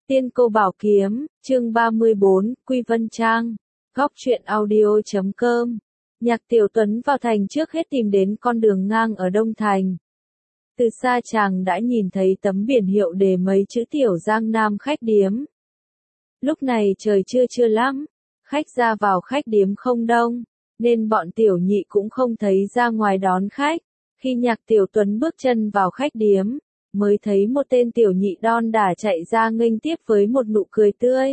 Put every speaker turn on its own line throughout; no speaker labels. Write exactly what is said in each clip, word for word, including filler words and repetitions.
Tiên Cô Bảo Kiếm, chương ba mươi bốn, Quy Vân Trang, góc truyện audio chấm com. Nhạc Tiểu Tuấn vào thành trước hết tìm đến con đường ngang ở Đông Thành. Từ xa chàng đã nhìn thấy tấm biển hiệu đề mấy chữ Tiểu Giang Nam khách điếm. Lúc này trời chưa trưa lắm, khách ra vào khách điếm không đông, nên bọn Tiểu Nhị cũng không thấy ra ngoài đón khách. Khi Nhạc Tiểu Tuấn bước chân vào khách điếm, mới thấy một tên tiểu nhị đon đả chạy ra nghênh tiếp với một nụ cười tươi.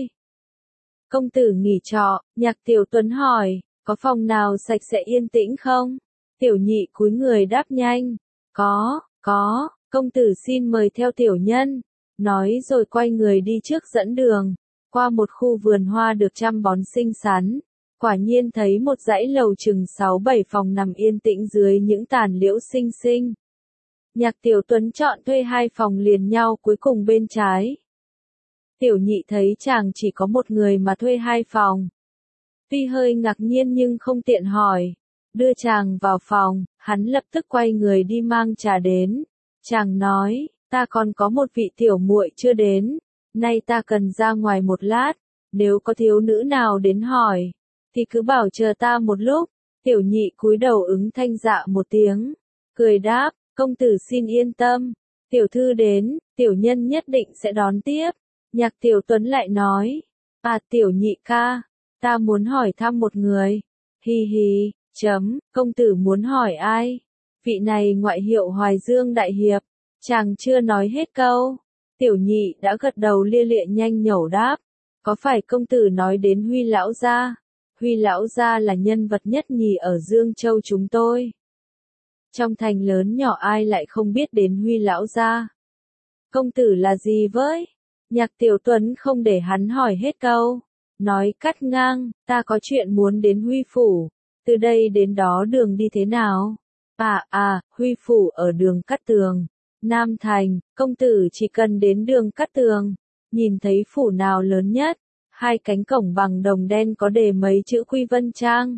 Công tử nghỉ trọ, Nhạc Tiểu Tuấn hỏi, có phòng nào sạch sẽ yên tĩnh không? Tiểu nhị cúi người đáp nhanh, có, có, công tử xin mời theo tiểu nhân. Nói rồi quay người đi trước dẫn đường, qua một khu vườn hoa được chăm bón xinh xắn. Quả nhiên thấy một dãy lầu chừng sáu bảy phòng nằm yên tĩnh dưới những tàn liễu xinh xinh. Nhạc Tiểu Tuấn chọn thuê hai phòng liền nhau cuối cùng bên trái. Tiểu nhị thấy chàng chỉ có một người mà thuê hai phòng. Tuy hơi ngạc nhiên nhưng không tiện hỏi. Đưa chàng vào phòng, hắn lập tức quay người đi mang trà đến. Chàng nói, ta còn có một vị tiểu muội chưa đến, nay ta cần ra ngoài một lát, nếu có thiếu nữ nào đến hỏi, thì cứ bảo chờ ta một lúc. Tiểu nhị cúi đầu ứng thanh dạ một tiếng, cười đáp, công tử xin yên tâm, tiểu thư đến, tiểu nhân nhất định sẽ đón tiếp. Nhạc Tiểu Tuấn lại nói, à tiểu nhị ca, ta muốn hỏi thăm một người. Hi hi, chấm, công tử muốn hỏi ai? Vị này ngoại hiệu Hoài Dương Đại Hiệp. Chàng chưa nói hết câu, tiểu nhị đã gật đầu lia lịa nhanh nhẩu đáp, có phải công tử nói đến Huy lão gia? Huy lão gia là nhân vật nhất nhì ở Dương Châu chúng tôi. Trong thành lớn nhỏ ai lại không biết đến Huy lão gia? Công tử là gì với? Nhạc Tiểu Tuấn không để hắn hỏi hết câu, nói cắt ngang, ta có chuyện muốn đến Huy phủ, từ đây đến đó đường đi thế nào? À à, Huy phủ ở đường Cát Tường, Nam Thành, công tử chỉ cần đến đường Cát Tường, nhìn thấy phủ nào lớn nhất, hai cánh cổng bằng đồng đen có đề mấy chữ Quy Vân Trang.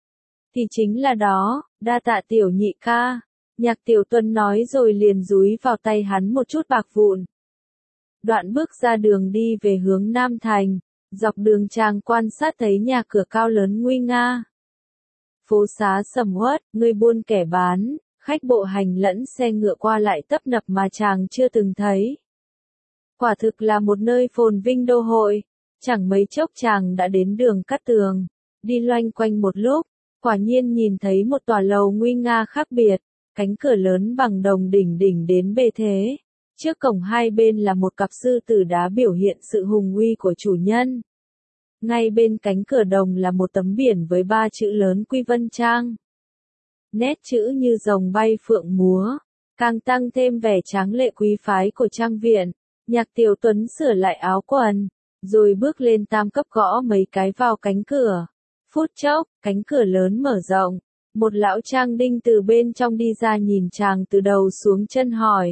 Thì chính là đó, đa tạ tiểu nhị ca. Nhạc Tiểu Tuấn nói rồi liền dúi vào tay hắn một chút bạc vụn. Đoạn bước ra đường đi về hướng Nam Thành, dọc đường chàng quan sát thấy nhà cửa cao lớn nguy nga. Phố xá sầm uất, người buôn kẻ bán, khách bộ hành lẫn xe ngựa qua lại tấp nập mà chàng chưa từng thấy. Quả thực là một nơi phồn vinh đô hội, chẳng mấy chốc chàng đã đến đường Cát Tường, đi loanh quanh một lúc, quả nhiên nhìn thấy một tòa lầu nguy nga khác biệt, cánh cửa lớn bằng đồng đỉnh đỉnh đến bề thế. Trước cổng hai bên là một cặp sư tử đá biểu hiện sự hùng uy của chủ nhân. Ngay bên cánh cửa đồng là một tấm biển với ba chữ lớn Quy Vân Trang. Nét chữ như rồng bay phượng múa, càng tăng thêm vẻ tráng lệ quý phái của trang viện. Nhạc Tiểu Tuấn sửa lại áo quần, rồi bước lên tam cấp gõ mấy cái vào cánh cửa. Phút chốc, cánh cửa lớn mở rộng, một lão trang đinh từ bên trong đi ra nhìn chàng từ đầu xuống chân hỏi.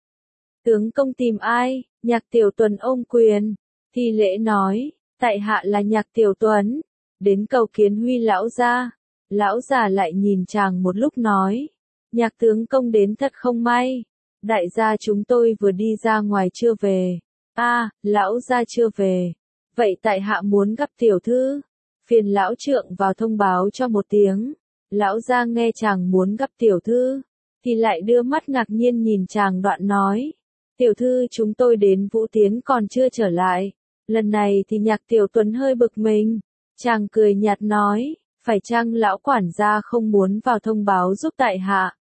Tướng công tìm ai? Nhạc Tiểu Tuấn ôm quyền, thi lễ nói, tại hạ là Nhạc Tiểu Tuấn, đến cầu kiến Huy lão gia. Lão già lại nhìn chàng một lúc nói, Nhạc tướng công đến thật không may, đại gia chúng tôi vừa đi ra ngoài chưa về. A, à, lão gia chưa về, vậy tại hạ muốn gặp tiểu thư, phiền lão trượng vào thông báo cho một tiếng. Lão gia nghe chàng muốn gặp tiểu thư, thì lại đưa mắt ngạc nhiên nhìn chàng đoạn nói, tiểu thư chúng tôi đến Vũ Tiến còn chưa trở lại. Lần này thì Nhạc Tiểu Tuấn hơi bực mình, chàng cười nhạt nói, phải chăng lão quản gia không muốn vào thông báo giúp tại hạ?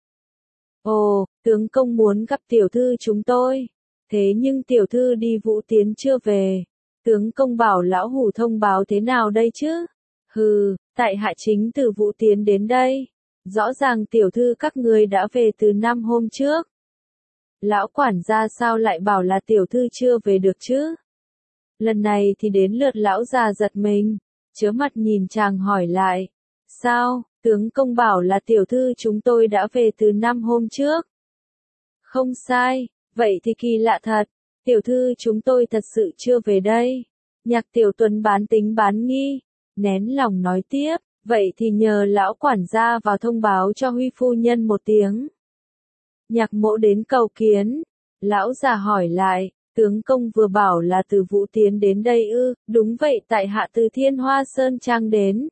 Ồ, tướng công muốn gặp tiểu thư chúng tôi, thế nhưng tiểu thư đi Vũ Tiến chưa về, tướng công bảo lão hủ thông báo thế nào đây chứ? Hừ, tại hạ chính từ Vũ Tiến đến đây, rõ ràng tiểu thư các người đã về từ năm hôm trước. Lão quản gia sao lại bảo là tiểu thư chưa về được chứ? Lần này thì đến lượt lão già giật mình, chớ mặt nhìn chàng hỏi lại, sao, tướng công bảo là tiểu thư chúng tôi đã về từ năm hôm trước. Không sai, vậy thì kỳ lạ thật, tiểu thư chúng tôi thật sự chưa về đây. Nhạc Tiểu Tuấn bán tính bán nghi, nén lòng nói tiếp, vậy thì nhờ lão quản gia vào thông báo cho Huy phu nhân một tiếng. Nhạc mỗ đến cầu kiến, lão già hỏi lại, Tướng công vừa bảo là từ Vũ Tiến đến đây ư, đúng vậy, tại hạ từ Thiên Hoa Sơn Trang đến.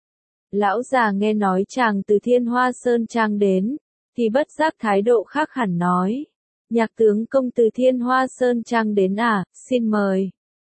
Lão già nghe nói chàng từ Thiên Hoa Sơn Trang đến, thì bất giác thái độ khác hẳn nói. Nhạc tướng công từ Thiên Hoa Sơn Trang đến à, xin mời.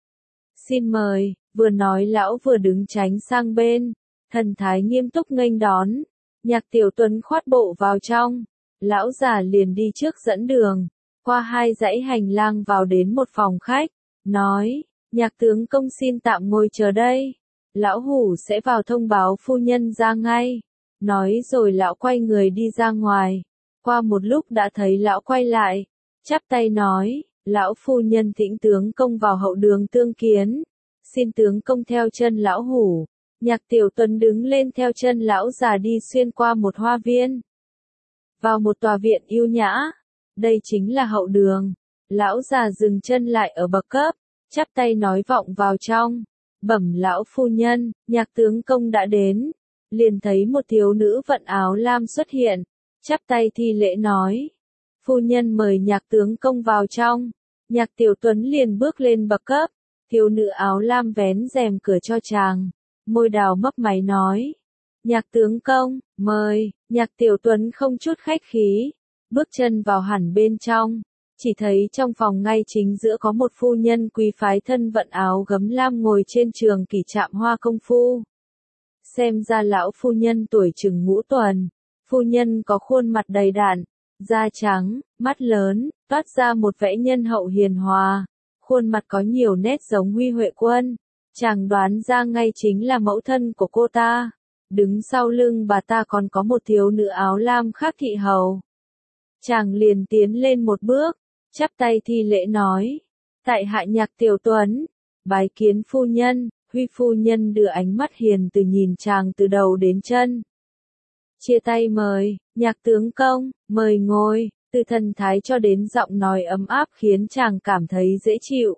Xin mời, vừa nói lão vừa đứng tránh sang bên, thần thái nghiêm túc nghênh đón. Nhạc Tiểu Tuấn khoát bộ vào trong, lão già liền đi trước dẫn đường, qua hai dãy hành lang vào đến một phòng khách, nói, nhạc tướng công xin tạm ngồi chờ đây, lão hủ sẽ vào thông báo phu nhân ra ngay. Nói rồi lão quay người đi ra ngoài, qua một lúc đã thấy lão quay lại, chắp tay nói, lão phu nhân thỉnh tướng công vào hậu đường tương kiến, xin tướng công theo chân lão hủ. Nhạc Tiểu Tuấn đứng lên theo chân lão già đi xuyên qua một hoa viên, vào một tòa viện yêu nhã, đây chính là hậu đường. Lão già dừng chân lại ở bậc cấp, chắp tay nói vọng vào trong, bẩm lão phu nhân, nhạc tướng công đã đến. Liền thấy một thiếu nữ vận áo lam xuất hiện, chắp tay thi lễ nói, phu nhân mời nhạc tướng công vào trong. Nhạc Tiểu Tuấn liền bước lên bậc cấp, thiếu nữ áo lam vén rèm cửa cho chàng, môi đào mấp máy nói, nhạc tướng công, mời. Nhạc Tiểu Tuấn không chút khách khí, bước chân vào hẳn bên trong, chỉ thấy trong phòng ngay chính giữa có một phu nhân quý phái thân vận áo gấm lam ngồi trên trường kỷ trạm hoa công phu. Xem ra lão phu nhân tuổi chừng ngũ tuần, phu nhân có khuôn mặt đầy đặn, da trắng, mắt lớn, toát ra một vẻ nhân hậu hiền hòa, khuôn mặt có nhiều nét giống Huy Huệ Quân. Chàng đoán ra ngay chính là mẫu thân của cô ta. Đứng sau lưng bà ta còn có một thiếu nữ áo lam khác thị hầu. Chàng liền tiến lên một bước, chắp tay thi lễ nói, tại hạ Nhạc Tiểu Tuấn, bái kiến phu nhân. Huy phu nhân đưa ánh mắt hiền từ nhìn chàng từ đầu đến chân. Chia tay mời, nhạc tướng công, mời ngồi, từ thần thái cho đến giọng nói ấm áp khiến chàng cảm thấy dễ chịu.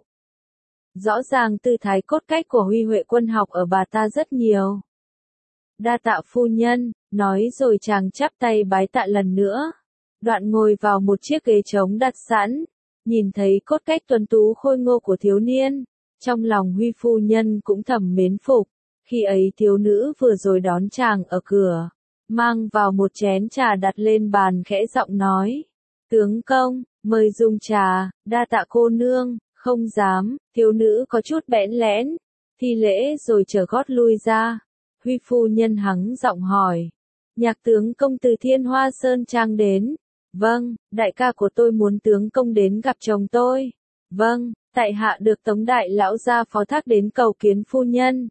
Rõ ràng tư thái cốt cách của Huy Huệ Quân học ở bà ta rất nhiều. Đa tạ phu nhân, nói rồi chàng chắp tay bái tạ lần nữa. Đoạn ngồi vào một chiếc ghế trống đặt sẵn, nhìn thấy cốt cách tuấn tú khôi ngô của thiếu niên. Trong lòng Huy phu nhân cũng thầm mến phục, khi ấy thiếu nữ vừa rồi đón chàng ở cửa, mang vào một chén trà đặt lên bàn khẽ giọng nói, tướng công, mời dùng trà. Đa tạ cô nương. Không dám. Thiếu nữ có chút bẽn lẽn, thi lễ rồi trở gót lui ra. Huy phu nhân hắng giọng hỏi, nhạc tướng công từ Thiên Hoa Sơn Trang đến. Vâng, đại ca của tôi muốn tướng công đến gặp chồng tôi. Vâng, tại hạ được Tống đại lão gia phó thác đến cầu kiến phu nhân.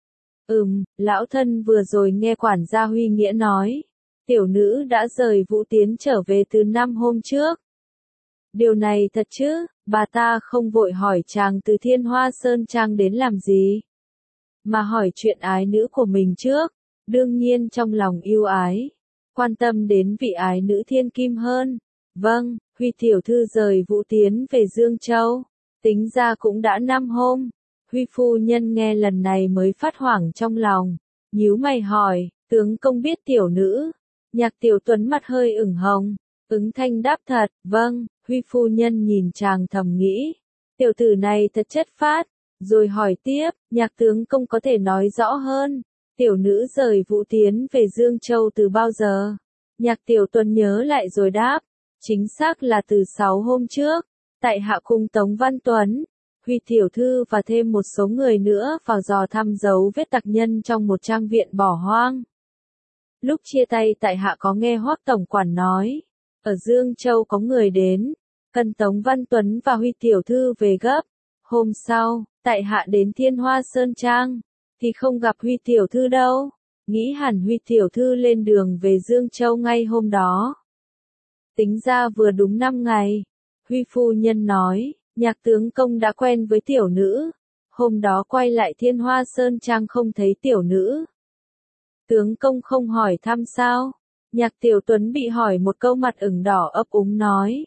Ừm, lão thân vừa rồi nghe quản gia Huy Nghĩa nói, tiểu nữ đã rời Vũ Tiến trở về từ năm hôm trước. Điều này thật chứ? Bà ta không vội hỏi chàng từ Thiên Hoa Sơn Trang đến làm gì, mà hỏi chuyện ái nữ của mình trước. Đương nhiên trong lòng yêu ái, quan tâm đến vị ái nữ thiên kim hơn. Vâng, Huy tiểu thư rời Vũ Tiến về Dương Châu, tính ra cũng đã năm hôm. Huy phu nhân nghe lần này mới phát hoảng trong lòng, nhíu mày hỏi, tướng công biết tiểu nữ? Nhạc Tiểu Tuấn mặt hơi ửng hồng, ứng thanh đáp thật. Vâng. Huy phu nhân nhìn chàng thầm nghĩ, tiểu tử này thật chất phác, rồi hỏi tiếp, nhạc tướng công có thể nói rõ hơn, tiểu nữ rời Vũ Tiến về Dương Châu từ bao giờ? Nhạc Tiểu Tuấn nhớ lại rồi đáp, chính xác là từ sáu hôm trước, tại hạ cung Tống Văn Tuấn, Huy tiểu thư và thêm một số người nữa vào dò thăm dấu vết tặc nhân trong một trang viện bỏ hoang. Lúc chia tay tại hạ có nghe Hoắc tổng quản nói, ở Dương Châu có người đến, cần Tống Văn Tuấn và Huy tiểu thư về gấp. Hôm sau, tại hạ đến Thiên Hoa Sơn Trang, thì không gặp Huy tiểu thư đâu, nghĩ hẳn Huy tiểu thư lên đường về Dương Châu ngay hôm đó. Tính ra vừa đúng năm ngày. Huy phu nhân nói, nhạc tướng công đã quen với tiểu nữ, hôm đó quay lại Thiên Hoa Sơn Trang không thấy tiểu nữ. Tướng công không hỏi thăm sao? Nhạc Tiểu Tuấn bị hỏi một câu mặt ửng đỏ ấp úng nói.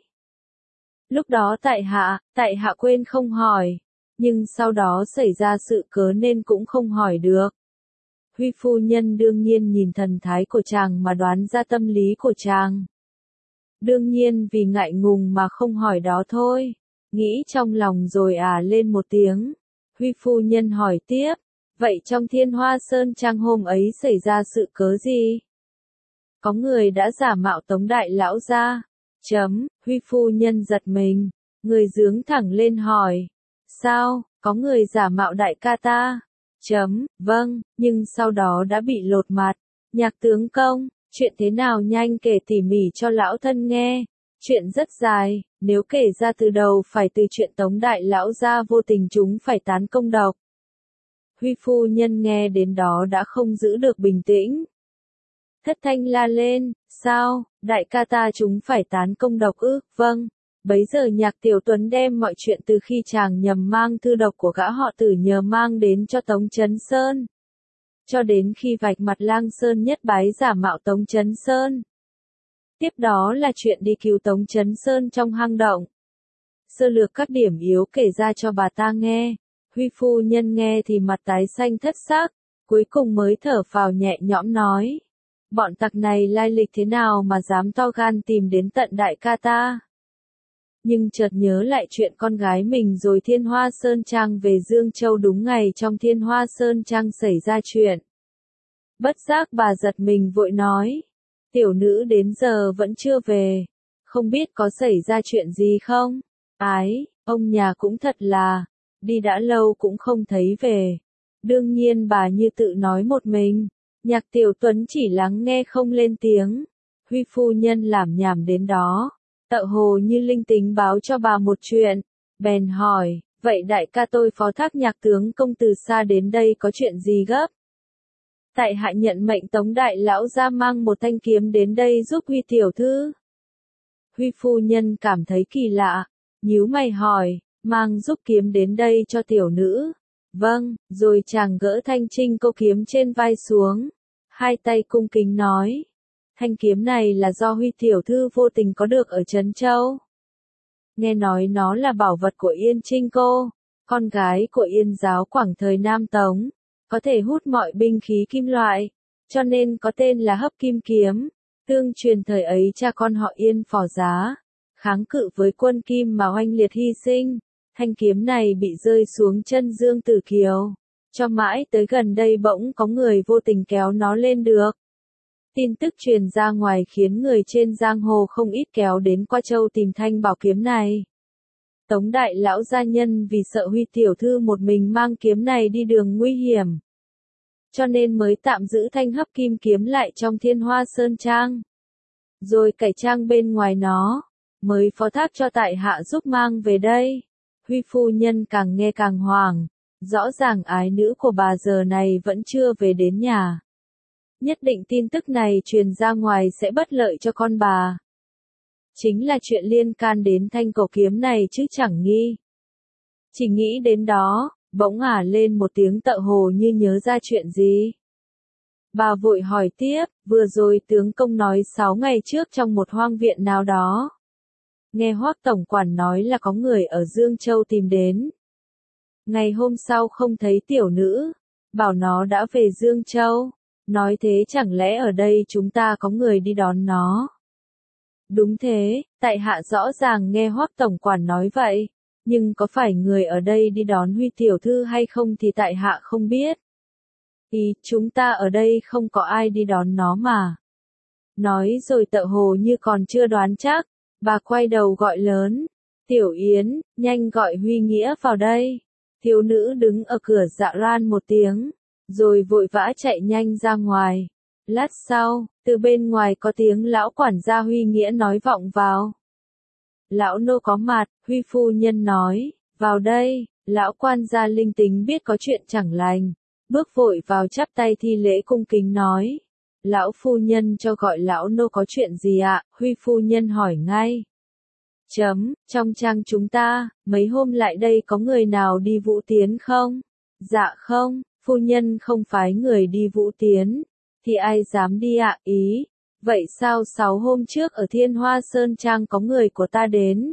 Lúc đó tại hạ, tại hạ quên không hỏi, nhưng sau đó xảy ra sự cớ nên cũng không hỏi được. Huy phu nhân đương nhiên nhìn thần thái của chàng mà đoán ra tâm lý của chàng. Đương nhiên vì ngại ngùng mà không hỏi đó thôi. nghĩ trong lòng rồi à lên một tiếng. Huy phu nhân hỏi tiếp, vậy trong Thiên Hoa Sơn Trang hôm ấy xảy ra sự cớ gì? Có người đã giả mạo Tống đại lão gia. Chấm, Huy phu nhân giật mình, người giướng thẳng lên hỏi. Sao, có người giả mạo đại ca ta? Chấm, vâng, nhưng sau đó đã bị lột mặt. Nhạc tướng công, chuyện thế nào nhanh kể tỉ mỉ cho lão thân nghe. Chuyện rất dài, nếu kể ra từ đầu phải từ chuyện Tống đại lão gia vô tình chúng phải tán công độc. Huy phu nhân nghe đến đó đã không giữ được bình tĩnh. Thất thanh la lên, sao, đại ca ta chúng phải tán công độc ư? Vâng. Bấy giờ Nhạc Tiểu Tuấn đem mọi chuyện từ khi chàng nhầm mang thư độc của gã họ Tử nhờ mang đến cho Tống Chấn Sơn. Cho đến khi vạch mặt Lang Sơn Nhất Bái giả mạo Tống Chấn Sơn. Tiếp đó là chuyện đi cứu Tống Chấn Sơn trong hang động. Sơ lược các điểm yếu kể ra cho bà ta nghe. Huy phu nhân nghe thì mặt tái xanh thất sắc, cuối cùng mới thở phào nhẹ nhõm nói. Bọn tặc này lai lịch thế nào mà dám to gan tìm đến tận đại ca ta? Nhưng chợt nhớ lại chuyện con gái mình rồi Thiên Hoa Sơn Trang về Dương Châu đúng ngày trong Thiên Hoa Sơn Trang xảy ra chuyện. Bất giác bà giật mình vội nói. Tiểu nữ đến giờ vẫn chưa về. Không biết có xảy ra chuyện gì không? Ái, ông nhà cũng thật là, đi đã lâu cũng không thấy về. Đương nhiên bà như tự nói một mình. Nhạc Tiểu Tuấn chỉ lắng nghe không lên tiếng. Huy phu nhân làm nhảm đến đó. Tợ hồ như linh tính báo cho bà một chuyện. Bèn hỏi, vậy đại ca tôi phó thác Nhạc tướng công từ xa đến đây có chuyện gì gấp? Tại hạ nhận mệnh Tống đại lão ra mang một thanh kiếm đến đây giúp Huy tiểu thư. Huy phu nhân cảm thấy kỳ lạ, nhíu mày hỏi, mang giúp kiếm đến đây cho tiểu nữ. Vâng, rồi chàng gỡ thanh trinh câu kiếm trên vai xuống, hai tay cung kính nói. Thanh kiếm này là do Huy tiểu thư vô tình có được ở Trấn Châu. Nghe nói nó là bảo vật của Yên Trinh cô, con gái của Yên giáo Quảng thời Nam Tống, có thể hút mọi binh khí kim loại, cho nên có tên là Hấp Kim Kiếm. Tương truyền thời ấy cha con họ Yên phò giá, kháng cự với quân Kim mà oanh liệt hy sinh, thanh kiếm này bị rơi xuống chân Dương Tử Kiều. Cho mãi tới gần đây bỗng có người vô tình kéo nó lên được. Tin tức truyền ra ngoài khiến người trên giang hồ không ít kéo đến Qua Châu tìm thanh bảo kiếm này. Tống đại lão gia nhân vì sợ Huy tiểu thư một mình mang kiếm này đi đường nguy hiểm, cho nên mới tạm giữ thanh Hấp Kim Kiếm lại trong Thiên Hoa Sơn Trang, rồi cải trang bên ngoài nó, mới phó thác cho tại hạ giúp mang về đây. Huy phu nhân càng nghe càng hoảng, rõ ràng ái nữ của bà giờ này vẫn chưa về đến nhà. Nhất định tin tức này truyền ra ngoài sẽ bất lợi cho con bà. Chính là chuyện liên can đến thanh cổ kiếm này chứ chẳng nghi. Chỉ nghĩ đến đó, bỗng ả lên một tiếng tợ hồ như nhớ ra chuyện gì. Bà vội hỏi tiếp, vừa rồi tướng công nói sáu ngày trước trong một hoang viện nào đó. Nghe Hoắc tổng quản nói là có người ở Dương Châu tìm đến. Ngày hôm sau không thấy tiểu nữ, bảo nó đã về Dương Châu. Nói thế chẳng lẽ ở đây chúng ta có người đi đón nó? Đúng thế, tại hạ rõ ràng nghe Hoắc tổng quản nói vậy, nhưng có phải người ở đây đi đón Huy tiểu thư hay không thì tại hạ không biết. Ý, chúng ta ở đây không có ai đi đón nó mà. Nói rồi tợ hồ như còn chưa đoán chắc, bà quay đầu gọi lớn, Tiểu Yến, nhanh gọi Huy Nghĩa vào đây. Thiếu nữ đứng ở cửa dạ ran một tiếng, rồi vội vã chạy nhanh ra ngoài. Lát sau, từ bên ngoài có tiếng lão quản gia Huy Nghĩa nói vọng vào. Lão nô có mặt, Huy phu nhân nói, vào đây. Lão quan gia linh tính biết có chuyện chẳng lành, bước vội vào chắp tay thi lễ cung kính nói. Lão phu nhân cho gọi lão nô có chuyện gì ạ? Huy phu nhân hỏi ngay. Chấm, trong trang chúng ta, mấy hôm lại đây có người nào đi Vũ Tiến không? Dạ không, phu nhân không phái người đi Vũ Tiến, thì ai dám đi ạ? Ý, vậy sao sáu hôm trước ở Thiên Hoa Sơn Trang có người của ta đến?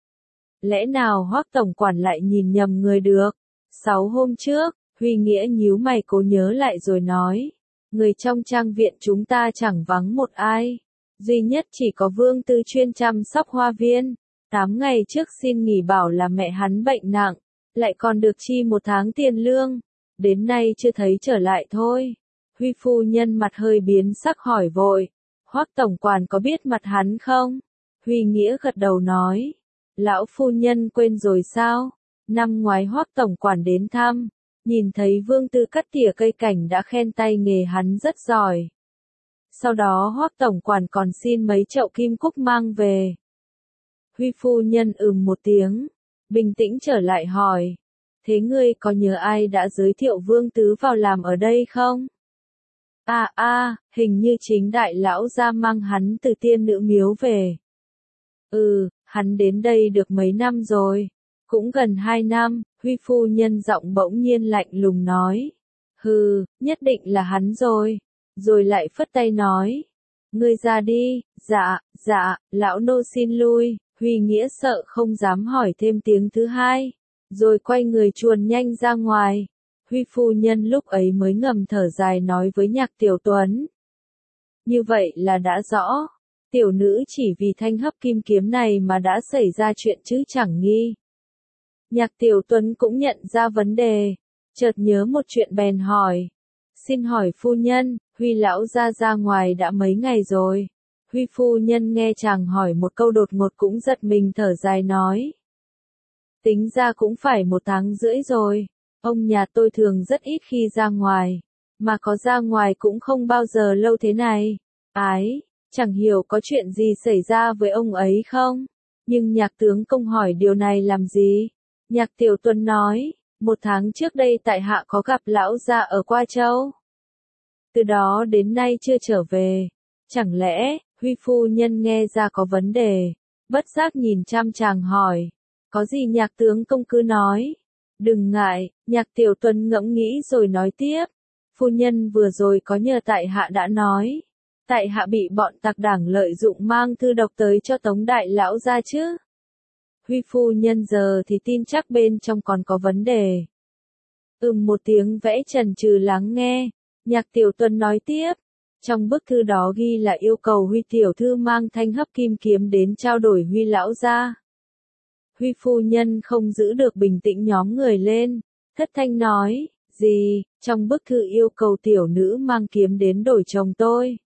Lẽ nào Hoắc tổng quản lại nhìn nhầm người được? Sáu hôm trước, Huy Nghĩa nhíu mày cố nhớ lại rồi nói, người trong trang viện chúng ta chẳng vắng một ai, duy nhất chỉ có Vương Tư chuyên chăm sóc hoa viên. Tám ngày trước xin nghỉ bảo là mẹ hắn bệnh nặng, lại còn được chi một tháng tiền lương, đến nay chưa thấy trở lại thôi. Huy phu nhân mặt hơi biến sắc hỏi vội, Hoắc tổng quản có biết mặt hắn không? Huy Nghĩa gật đầu nói, lão phu nhân quên rồi sao? Năm ngoái Hoắc tổng quản đến thăm, nhìn thấy Vương Tư cắt tỉa cây cảnh đã khen tay nghề hắn rất giỏi. Sau đó Hoắc tổng quản còn xin mấy chậu kim cúc mang về. Huy phu nhân ừm một tiếng, bình tĩnh trở lại hỏi, thế ngươi có nhớ ai đã giới thiệu Vương Tứ vào làm ở đây không? À a, hình như chính đại lão gia mang hắn từ tiên nữ miếu về. Ừ, hắn đến đây được mấy năm rồi, cũng gần hai năm, Huy phu nhân giọng bỗng nhiên lạnh lùng nói. Hừ, nhất định là hắn rồi. Rồi lại phất tay nói. Ngươi ra đi, dạ, dạ, lão nô xin lui. Huy Nghĩa sợ không dám hỏi thêm tiếng thứ hai, rồi quay người chuồn nhanh ra ngoài. Huy phu nhân lúc ấy mới ngầm thở dài nói với Nhạc Tiểu Tuấn. Như vậy là đã rõ, tiểu nữ chỉ vì thanh hấp kim kiếm này mà đã xảy ra chuyện chứ chẳng nghi. Nhạc Tiểu Tuấn cũng nhận ra vấn đề, chợt nhớ một chuyện bèn hỏi. Xin hỏi phu nhân, Huy lão ra ra ngoài đã mấy ngày rồi? Huy phu nhân nghe chàng hỏi một câu đột ngột cũng giật mình thở dài nói. Tính ra cũng phải một tháng rưỡi rồi, ông nhà tôi thường rất ít khi ra ngoài, mà có ra ngoài cũng không bao giờ lâu thế này. Ái, chẳng hiểu có chuyện gì xảy ra với ông ấy không? Nhưng Nhạc tướng công hỏi điều này làm gì? Nhạc Tiểu Tuấn nói, một tháng trước đây tại hạ có gặp lão gia ở Qua Châu. Từ đó đến nay chưa trở về. Chẳng lẽ, Huy phu nhân nghe ra có vấn đề, bất giác nhìn chăm chàng hỏi, có gì Nhạc tướng công cứ nói. Đừng ngại, Nhạc Tiểu Tuấn ngẫm nghĩ rồi nói tiếp, phu nhân vừa rồi có nhờ tại hạ đã nói, tại hạ bị bọn tặc đảng lợi dụng mang thư độc tới cho Tống đại lão gia chứ. Huy phu nhân giờ thì tin chắc bên trong còn có vấn đề. Ừm một tiếng vẽ chần chừ lắng nghe, Nhạc Tiểu Tuấn nói tiếp. Trong bức thư đó ghi là yêu cầu Huy tiểu thư mang thanh hấp kim kiếm đến trao đổi Huy lão gia. Huy phu nhân không giữ được bình tĩnh nhóm người lên, thất thanh nói, gì, trong bức thư yêu cầu tiểu nữ mang kiếm đến đổi chồng tôi.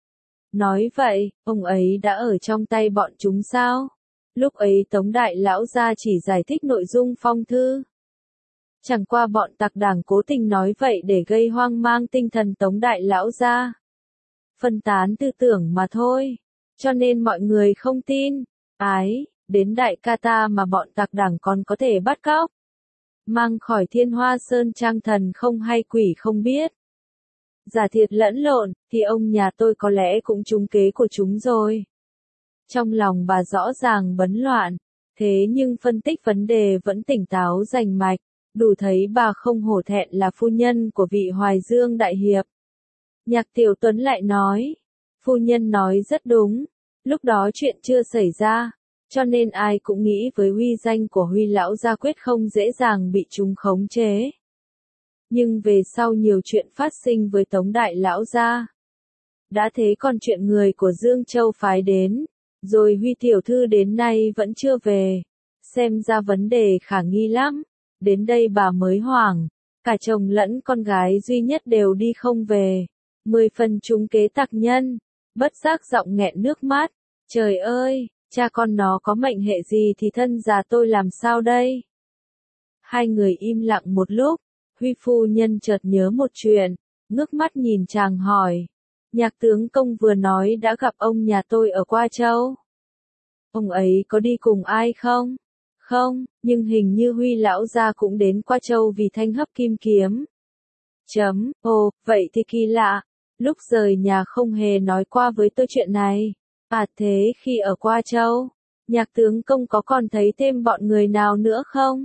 Nói vậy, ông ấy đã ở trong tay bọn chúng sao? Lúc ấy Tống đại lão gia chỉ giải thích nội dung phong thư. Chẳng qua bọn tặc đảng cố tình nói vậy để gây hoang mang tinh thần Tống đại lão gia. Phân tán tư tưởng mà thôi, cho nên mọi người không tin. Ái, đến đại ca ta mà bọn tặc đảng còn có thể bắt cóc. Mang khỏi Thiên Hoa Sơn Trang thần không hay quỷ không biết. Giả thiệt lẫn lộn, thì ông nhà tôi có lẽ cũng trúng kế của chúng rồi. Trong lòng bà rõ ràng bấn loạn, thế nhưng phân tích vấn đề vẫn tỉnh táo rành mạch, đủ thấy bà không hổ thẹn là phu nhân của vị Hoài Dương đại hiệp. Nhạc Tiểu Tuấn lại nói, phu nhân nói rất đúng, lúc đó chuyện chưa xảy ra, cho nên ai cũng nghĩ với uy danh của Huy lão gia quyết không dễ dàng bị chúng khống chế. Nhưng về sau nhiều chuyện phát sinh với Tống đại lão gia. Đã thế còn chuyện người của Dương Châu phái đến, rồi Huy tiểu thư đến nay vẫn chưa về, xem ra vấn đề khả nghi lắm. Đến đây bà mới hoảng, cả chồng lẫn con gái duy nhất đều đi không về. Mười phần trúng kế tặc nhân, bất giác giọng nghẹn nước mắt. Trời ơi, cha con nó có mệnh hệ gì thì thân già tôi làm sao đây? Hai người im lặng một lúc, Huy phu nhân chợt nhớ một chuyện, ngước mắt nhìn chàng hỏi. Nhạc tướng công vừa nói đã gặp ông nhà tôi ở Qua Châu. Ông ấy có đi cùng ai không? Không, nhưng hình như Huy lão gia cũng đến Qua Châu vì thanh hấp kim kiếm. Chấm, ồ, vậy thì kỳ lạ. Lúc rời nhà không hề nói qua với tôi chuyện này. À thế khi ở Qua Châu, Nhạc tướng công có còn thấy thêm bọn người nào nữa không?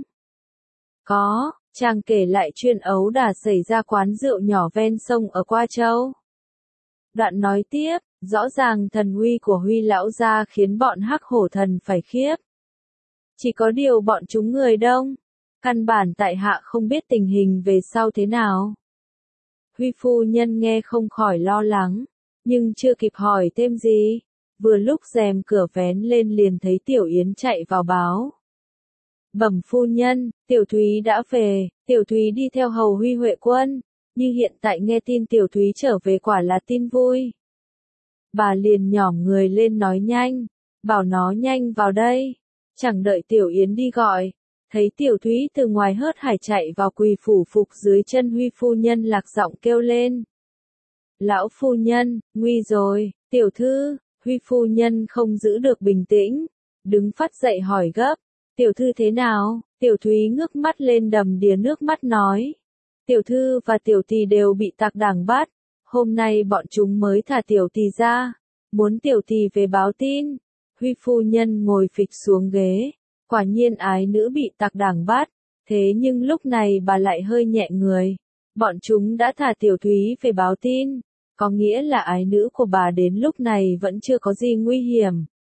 Có, chàng kể lại chuyện ấu đả xảy ra quán rượu nhỏ ven sông ở Qua Châu. Đoạn nói tiếp, rõ ràng thần uy của Huy lão gia khiến bọn hắc hổ thần phải khiếp. Chỉ có điều bọn chúng người đông, căn bản tại hạ không biết tình hình về sau thế nào. Huy phu nhân nghe không khỏi lo lắng, nhưng chưa kịp hỏi thêm gì, Vừa lúc rèm cửa vén lên liền thấy Tiểu Yến chạy vào báo. Bẩm phu nhân, Tiểu Thúy đã về, Tiểu Thúy đi theo hầu Huy Huệ Quân, nhưng hiện tại nghe tin Tiểu Thúy trở về quả là tin vui. Bà liền nhỏm người lên nói nhanh, bảo nó nhanh vào đây. Chẳng đợi Tiểu Yến đi gọi, thấy Tiểu Thúy từ ngoài hớt hải chạy vào quỳ phủ phục dưới chân Huy phu nhân lạc giọng kêu lên. Lão phu nhân, nguy rồi, tiểu thư. Huy phu nhân không giữ được bình tĩnh, đứng phát dậy hỏi gấp, tiểu thư thế nào? Tiểu Thúy ngước mắt lên đầm đìa nước mắt nói, tiểu thư và tiểu tỳ đều bị tặc đảng bắt, hôm nay bọn chúng mới thả tiểu tỳ ra, muốn tiểu tỳ về báo tin. Huy phu nhân ngồi phịch xuống ghế, quả nhiên ái nữ bị tặc đảng bắt, thế nhưng lúc này bà lại hơi nhẹ người, bọn chúng đã thả tiểu Thúy về báo tin. Có nghĩa là ái nữ của bà đến lúc này vẫn chưa có gì nguy hiểm.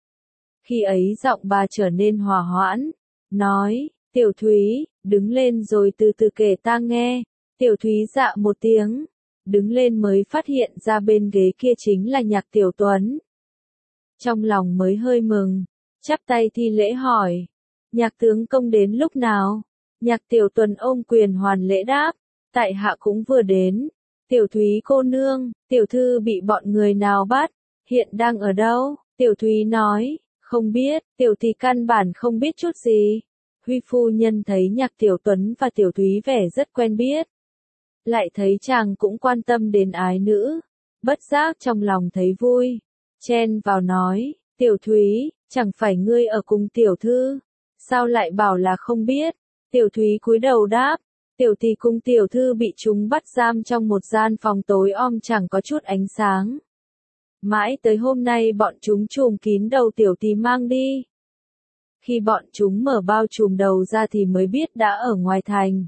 Khi ấy giọng bà trở nên hòa hoãn, nói, Tiểu Thúy, đứng lên rồi từ từ kể ta nghe. Tiểu Thúy dạ một tiếng, đứng lên mới phát hiện ra bên ghế kia chính là Nhạc Tiểu Tuấn. Trong lòng mới hơi mừng, chắp tay thi lễ hỏi, Nhạc tướng công đến lúc nào? Nhạc Tiểu Tuấn ôm quyền hoàn lễ đáp, tại hạ cũng vừa đến. Tiểu Thúy cô nương, tiểu thư bị bọn người nào bắt, hiện đang ở đâu? Tiểu Thúy nói, không biết, tiểu thì căn bản không biết chút gì. Huy phu nhân thấy Nhạc Tiểu Tuấn và Tiểu Thúy vẻ rất quen biết. Lại thấy chàng cũng quan tâm đến ái nữ, bất giác trong lòng thấy vui. Chen vào nói, Tiểu Thúy, chẳng phải ngươi ở cùng tiểu thư, sao lại bảo là không biết? Tiểu Thúy cúi đầu đáp. Tiểu tỳ cung tiểu thư bị chúng bắt giam trong một gian phòng tối om chẳng có chút ánh sáng. Mãi tới hôm nay bọn chúng trùm kín đầu tiểu tỳ mang đi. Khi bọn chúng mở bao trùm đầu ra thì mới biết đã ở ngoài thành.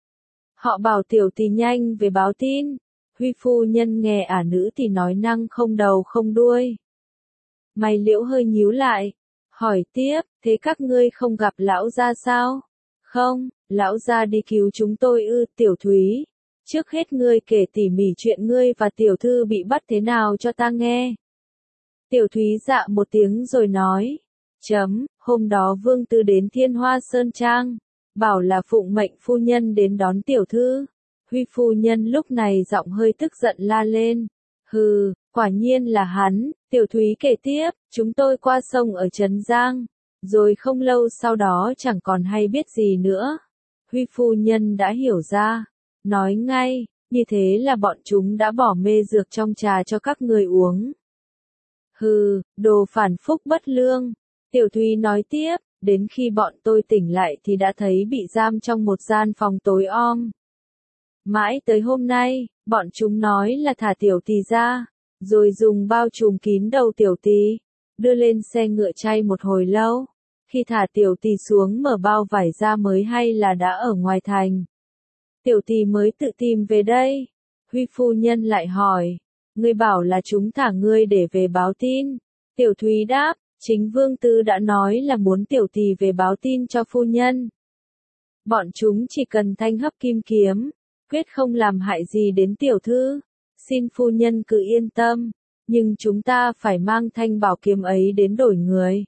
Họ bảo tiểu tỳ nhanh về báo tin. Huy phu nhân nghe ả nữ thì nói năng không đầu không đuôi. Mày liễu hơi nhíu lại, hỏi tiếp, thế các ngươi không gặp lão gia sao? Không, lão gia đi cứu chúng tôi ư, Tiểu Thúy. Trước hết ngươi kể tỉ mỉ chuyện ngươi và tiểu thư bị bắt thế nào cho ta nghe. Tiểu Thúy dạ một tiếng rồi nói. Chấm, hôm đó Vương Tư đến Thiên Hoa Sơn Trang, bảo là phụng mệnh phu nhân đến đón tiểu thư. Huy phu nhân lúc này giọng hơi tức giận la lên. Hừ, quả nhiên là hắn. Tiểu Thúy kể tiếp, chúng tôi qua sông ở Trấn Giang. Rồi không lâu sau đó chẳng còn hay biết gì nữa. Huy phu nhân đã hiểu ra, nói ngay, như thế là bọn chúng đã bỏ mê dược trong trà cho các người uống. Hừ, đồ phản phúc bất lương. Tiểu Thúy nói tiếp, đến khi bọn tôi tỉnh lại thì đã thấy bị giam trong một gian phòng tối om. Mãi tới hôm nay, bọn chúng nói là thả tiểu tỳ ra, rồi dùng bao trùm kín đầu tiểu tỳ, đưa lên xe ngựa chay một hồi lâu. Khi thả tiểu tỳ xuống mở bao vải ra mới hay là đã ở ngoài thành. Tiểu tỳ mới tự tìm về đây. Huy phu nhân lại hỏi, ngươi bảo là chúng thả ngươi để về báo tin. Tiểu Thúy đáp, chính Vương Tư đã nói là muốn tiểu tỳ về báo tin cho phu nhân. Bọn chúng chỉ cần thanh hấp kim kiếm, quyết không làm hại gì đến tiểu thư. Xin phu nhân cứ yên tâm, nhưng chúng ta phải mang thanh bảo kiếm ấy đến đổi người.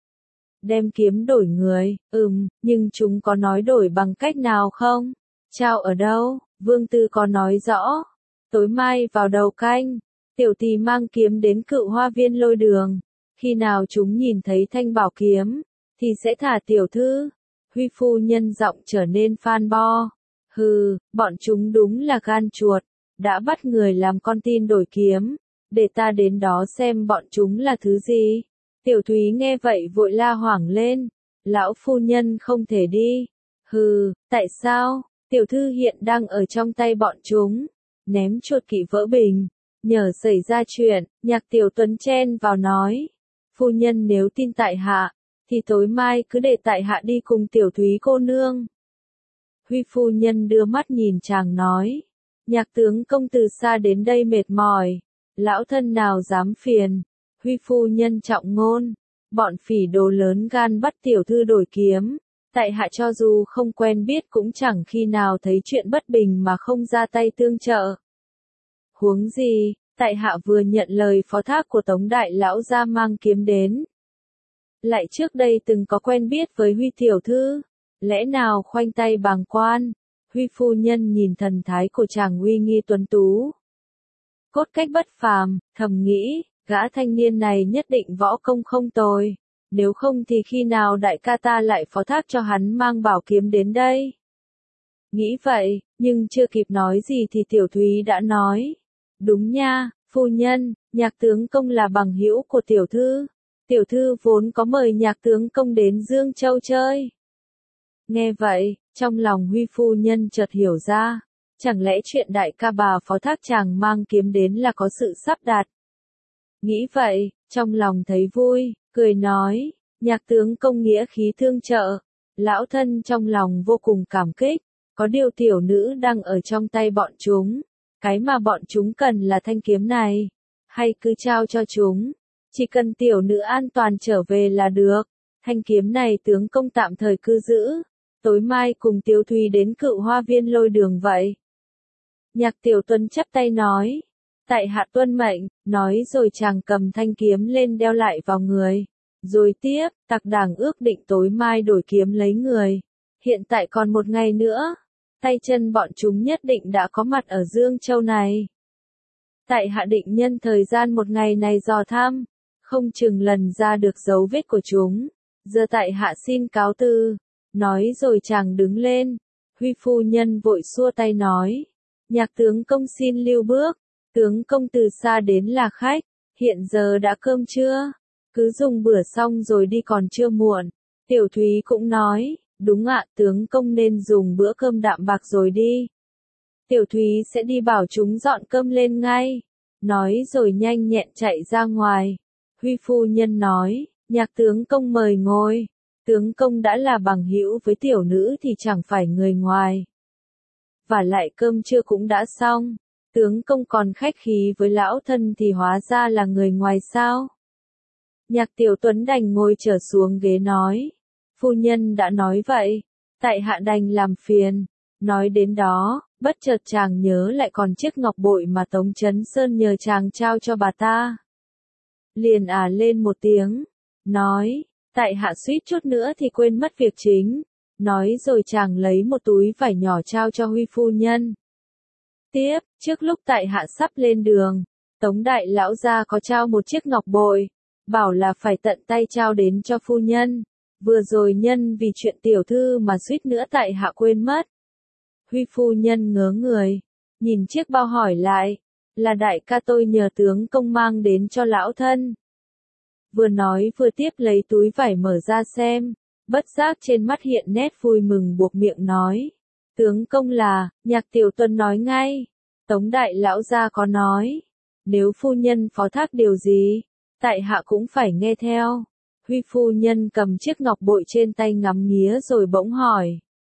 Đem kiếm đổi người, ừm, nhưng chúng có nói đổi bằng cách nào không? Trao ở đâu? Vương Tư có nói rõ. Tối mai vào đầu canh, tiểu tỳ mang kiếm đến Cựu Hoa Viên Lôi Đường. Khi nào chúng nhìn thấy thanh bảo kiếm, thì sẽ thả tiểu thư. Huy phu nhân giọng trở nên phan bo. Hừ, bọn chúng đúng là gan chuột, đã bắt người làm con tin đổi kiếm. Để ta đến đó xem bọn chúng là thứ gì. Tiểu Thúy nghe vậy vội la hoảng lên. Lão phu nhân không thể đi. Hừ, tại sao? Tiểu thư hiện đang ở trong tay bọn chúng. Ném chuột kỵ vỡ bình. Nhờ xảy ra chuyện, Nhạc Tiểu Tuấn chen vào nói. Phu nhân nếu tin tại hạ, thì tối mai cứ để tại hạ đi cùng Tiểu Thúy cô nương. Huy phu nhân đưa mắt nhìn chàng nói. Nhạc tướng công từ xa đến đây mệt mỏi. Lão thân nào dám phiền. Huy phu nhân trọng ngôn. Bọn phỉ đồ lớn gan bắt tiểu thư đổi kiếm. Tại hạ cho dù không quen biết cũng chẳng khi nào thấy chuyện bất bình mà không ra tay tương trợ. Huống gì, tại hạ vừa nhận lời phó thác của Tống đại lão gia mang kiếm đến. Lại trước đây từng có quen biết với Huy tiểu thư, lẽ nào khoanh tay bàng quan? Huy phu nhân nhìn thần thái của chàng uy nghi tuấn tú, cốt cách bất phàm, thầm nghĩ, gã thanh niên này nhất định võ công không tồi, nếu không thì khi nào đại ca ta lại phó thác cho hắn mang bảo kiếm đến đây? Nghĩ vậy, nhưng chưa kịp nói gì thì Tiểu Thúy đã nói, đúng nha, phu nhân, Nhạc tướng công là bằng hữu của tiểu thư. Tiểu thư vốn có mời Nhạc tướng công đến Dương Châu chơi. Nghe vậy, trong lòng Huy phu nhân chợt hiểu ra, chẳng lẽ chuyện đại ca bà phó thác chàng mang kiếm đến là có sự sắp đặt. Nghĩ vậy, trong lòng thấy vui, cười nói, Nhạc tướng công nghĩa khí thương trợ, lão thân trong lòng vô cùng cảm kích, có điều tiểu nữ đang ở trong tay bọn chúng, cái mà bọn chúng cần là thanh kiếm này, hay cứ trao cho chúng, chỉ cần tiểu nữ an toàn trở về là được, thanh kiếm này tướng công tạm thời cứ giữ, tối mai cùng Tiếu Thúy đến Cựu Hoa Viên Lôi Đường vậy. Nhạc Tiểu Tuấn chắp tay nói, tại hạ tuân mệnh, nói rồi chàng cầm thanh kiếm lên đeo lại vào người. Rồi tiếp, tặc đảng ước định tối mai đổi kiếm lấy người. Hiện tại còn một ngày nữa, tay chân bọn chúng nhất định đã có mặt ở Dương Châu này. Tại hạ định nhân thời gian một ngày này dò thăm, không chừng lần ra được dấu vết của chúng. Giờ tại hạ xin cáo từ. Nói rồi chàng đứng lên. Huy phu nhân vội xua tay nói, Nhạc tướng công xin lưu bước. Tướng công từ xa đến là khách, hiện giờ đã cơm trưa, cứ dùng bữa xong rồi đi còn chưa muộn. Tiểu Thúy cũng nói, đúng ạ, tướng công nên dùng bữa cơm đạm bạc rồi đi. Tiểu Thúy sẽ đi bảo chúng dọn cơm lên ngay. Nói rồi nhanh nhẹn chạy ra ngoài. Huy phu nhân nói, Nhạc tướng công mời ngồi. Tướng công đã là bằng hữu với tiểu nữ thì chẳng phải người ngoài. Và lại cơm trưa cũng đã xong. Tướng công còn khách khí với lão thân thì hóa ra là người ngoài sao? Nhạc Tiểu Tuấn đành ngồi trở xuống ghế nói. Phu nhân đã nói vậy, tại hạ đành làm phiền. Nói đến đó, bất chợt chàng nhớ lại còn chiếc ngọc bội mà Tống Chấn Sơn nhờ chàng trao cho bà ta. Liền à lên một tiếng, nói, tại hạ suýt chút nữa thì quên mất việc chính. Nói rồi chàng lấy một túi vải nhỏ trao cho Huy phu nhân. Tiếp, trước lúc tại hạ sắp lên đường, Tống đại lão gia có trao một chiếc ngọc bội, bảo là phải tận tay trao đến cho phu nhân. Vừa rồi nhân vì chuyện tiểu thư mà suýt nữa tại hạ quên mất. Huy phu nhân ngớ người, nhìn chiếc bao hỏi lại, là đại ca tôi nhờ tướng công mang đến cho lão thân. Vừa nói vừa tiếp lấy túi vải mở ra xem, bất giác trên mắt hiện nét vui mừng buộc miệng nói. Tướng công là, Nhạc Tiểu Tuấn nói ngay. Tống đại lão gia có nói, nếu phu nhân phó thác điều gì, tại hạ cũng phải nghe theo. Huy phu nhân cầm chiếc ngọc bội trên tay ngắm nghía rồi bỗng hỏi.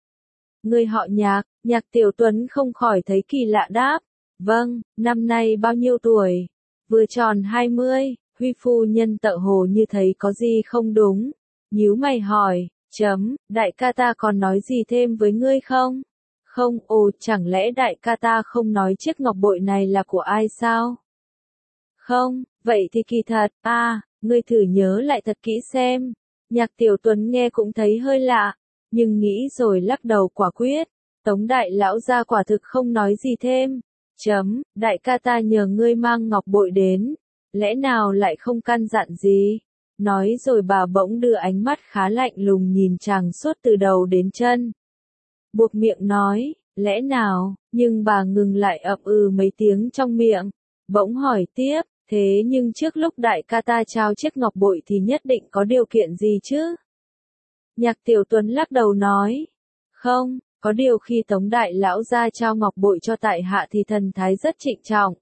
Người họ Nhạc, Nhạc Tiểu Tuấn không khỏi thấy kỳ lạ đáp. Vâng, năm nay bao nhiêu tuổi? Vừa tròn hai mươi, Huy phu nhân tợ hồ như thấy có gì không đúng. Nhíu mày hỏi, chấm, đại ca ta còn nói gì thêm với ngươi không? Không, ồ, chẳng lẽ đại ca ta không nói chiếc ngọc bội này là của ai sao? Không, vậy thì kỳ thật, à, ngươi thử nhớ lại thật kỹ xem. Nhạc Tiểu Tuấn nghe cũng thấy hơi lạ, nhưng nghĩ rồi lắc đầu quả quyết. Tống đại lão gia quả thực không nói gì thêm. Chấm, đại ca ta nhờ ngươi mang ngọc bội đến, lẽ nào lại không căn dặn gì? Nói rồi bà bỗng đưa ánh mắt khá lạnh lùng nhìn chàng suốt từ đầu đến chân. Buộc miệng nói, lẽ nào, nhưng bà ngừng lại ậm ừ mấy tiếng trong miệng, bỗng hỏi tiếp, thế nhưng trước lúc đại ca ta trao chiếc ngọc bội thì nhất định có điều kiện gì chứ? Nhạc Tiểu Tuấn lắc đầu nói, không, có điều khi Tống đại lão gia trao ngọc bội cho tại hạ thì thần thái rất trịnh trọng.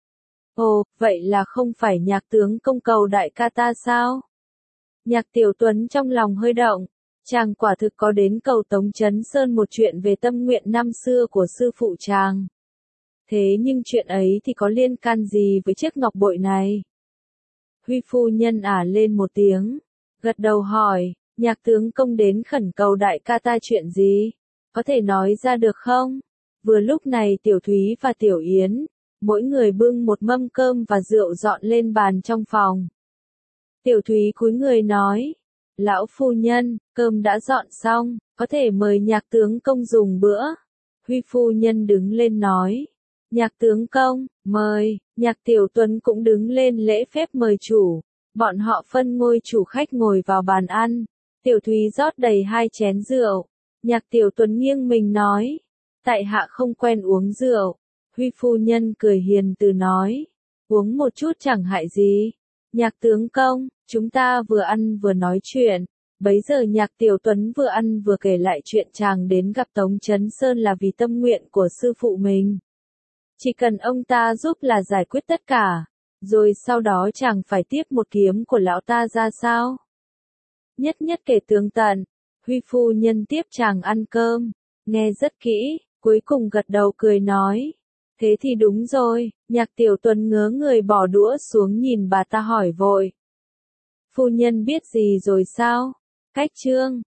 Ồ, vậy là không phải Nhạc tướng công cầu đại ca ta sao? Nhạc Tiểu Tuấn trong lòng hơi động. Chàng quả thực có đến cầu Tống Chấn Sơn một chuyện về tâm nguyện năm xưa của sư phụ chàng. Thế nhưng chuyện ấy thì có liên can gì với chiếc ngọc bội này? Huy phu nhân ả lên một tiếng, gật đầu hỏi, Nhạc tướng công đến khẩn cầu đại ca ta chuyện gì? Có thể nói ra được không? Vừa lúc này Tiểu Thúy và Tiểu Yến, mỗi người bưng một mâm cơm và rượu dọn lên bàn trong phòng. Tiểu Thúy cúi người nói, lão phu nhân, cơm đã dọn xong, có thể mời nhạc tướng công dùng bữa. Huy phu nhân đứng lên nói, nhạc tướng công, mời, nhạc tiểu tuấn cũng đứng lên lễ phép mời chủ. Bọn họ phân ngôi chủ khách ngồi vào bàn ăn. Tiểu Thúy rót đầy hai chén rượu. Nhạc tiểu tuấn nghiêng mình nói, tại hạ không quen uống rượu. Huy phu nhân cười hiền từ nói, uống một chút chẳng hại gì. Nhạc tướng công, chúng ta vừa ăn vừa nói chuyện. Bấy giờ nhạc tiểu tuấn vừa ăn vừa kể lại chuyện chàng đến gặp Tống Chấn Sơn là vì tâm nguyện của sư phụ mình. Chỉ cần ông ta giúp là giải quyết tất cả, rồi sau đó chàng phải tiếp một kiếm của lão ta ra sao? Nhất nhất kể tường tận, Huy phu nhân tiếp chàng ăn cơm, nghe rất kỹ, cuối cùng gật đầu cười nói. Thế thì đúng rồi, nhạc tiểu tuấn ngớ người bỏ đũa xuống nhìn bà ta hỏi vội. Phu nhân biết gì rồi sao? Cách chương